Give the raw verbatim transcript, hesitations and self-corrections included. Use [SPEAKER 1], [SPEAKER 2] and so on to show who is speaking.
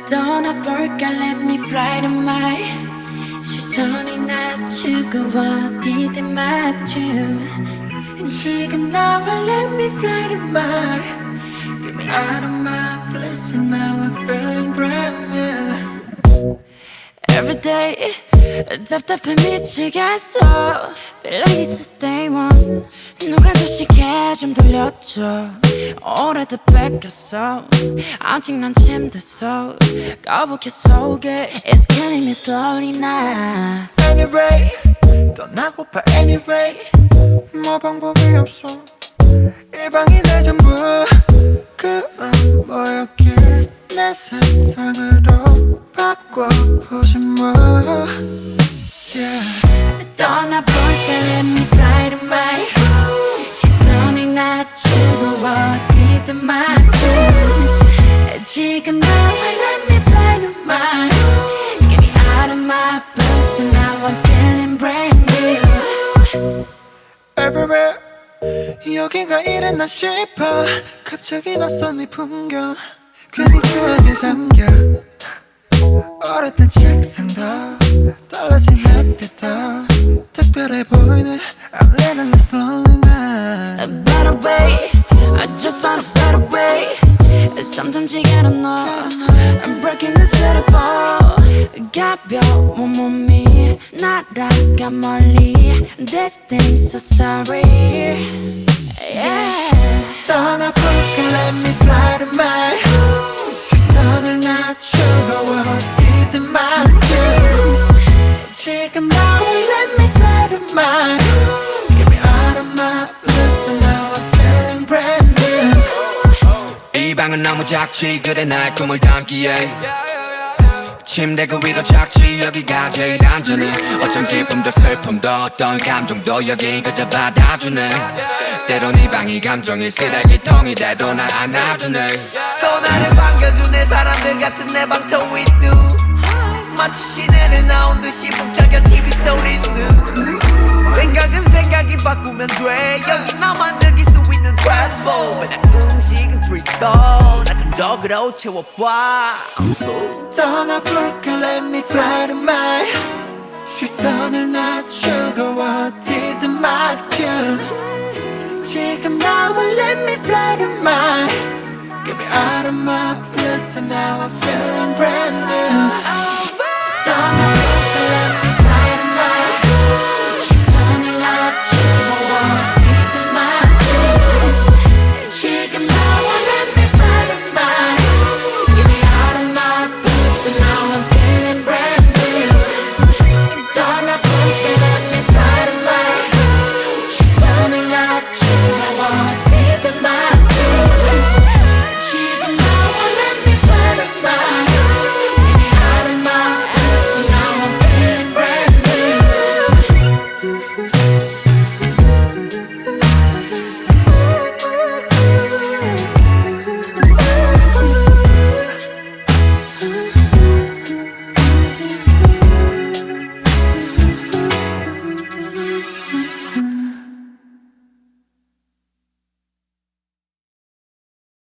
[SPEAKER 1] 떠나볼까 let me fly to my 시선이 낮추고 어디든 맞춤 지금 나와 let me fly to my Get me out of my bliss and now I'm feeling brand new Every day 답답해 미치겠어 Feel like it's the day one 누가 주식해 좀 들려줘 오래돼 뺏겼어 아직 난 침대서 거북해 속에 It's killing me slowly now Anyway 떠나고파 anyway 뭐 방법이 없어 이 방이 내 전부 그만 뭐였길 내 세상으로 바꿔보지 뭐 yeah. 떠나볼까 let me fly to my 시선이 낮추고 어디든 맞춤 지금 나와 let me fly to my Get me out of my blues and now I'm feeling brand new Everywhere 여긴가 이랬나 싶어 갑자기 낯선 이 풍경 괜히 추억에 잠겨 오래된 책상도 달라진 햇빛도 특별해 보이네 I'm living this lonely night A better way I just found a better way Sometimes you gotta know I'm breaking this beautiful 가벼운 몸이 날아가 멀리 This thing's so sorry yeah. 떠나볼까 let me fly to my 시선을 낮추고 어디든 맞춤 지금 나와 let me fly to my Get me out of my bliss and now I'm feeling brand new
[SPEAKER 2] 이 방은 너무 작지 그래 날 꿈을 담기에 침대 그 위로 작지 여기가 제일 안전해 어쩜 기쁨도 슬픔도 어떤 감정도 여기 그저 받아주네 때론 이 방이 감정의 쓰레기통이 돼도 날 안아주네 또 나를 반겨주네 사람들 같은 내 방터 with you 마치 시내를 나온 듯이 북적여 티비 소리는 생각은 생각이 바꾸면 돼 여기 나만 즐길 수 있는 트래플 맨날 음식은 트리스톤 나 근적으로 채워봐
[SPEAKER 1] 떠나볼까 let me fly to my 시선을 낮추고 어디든 맞춤 지금 나와 let me fly to my Get me out of my bliss and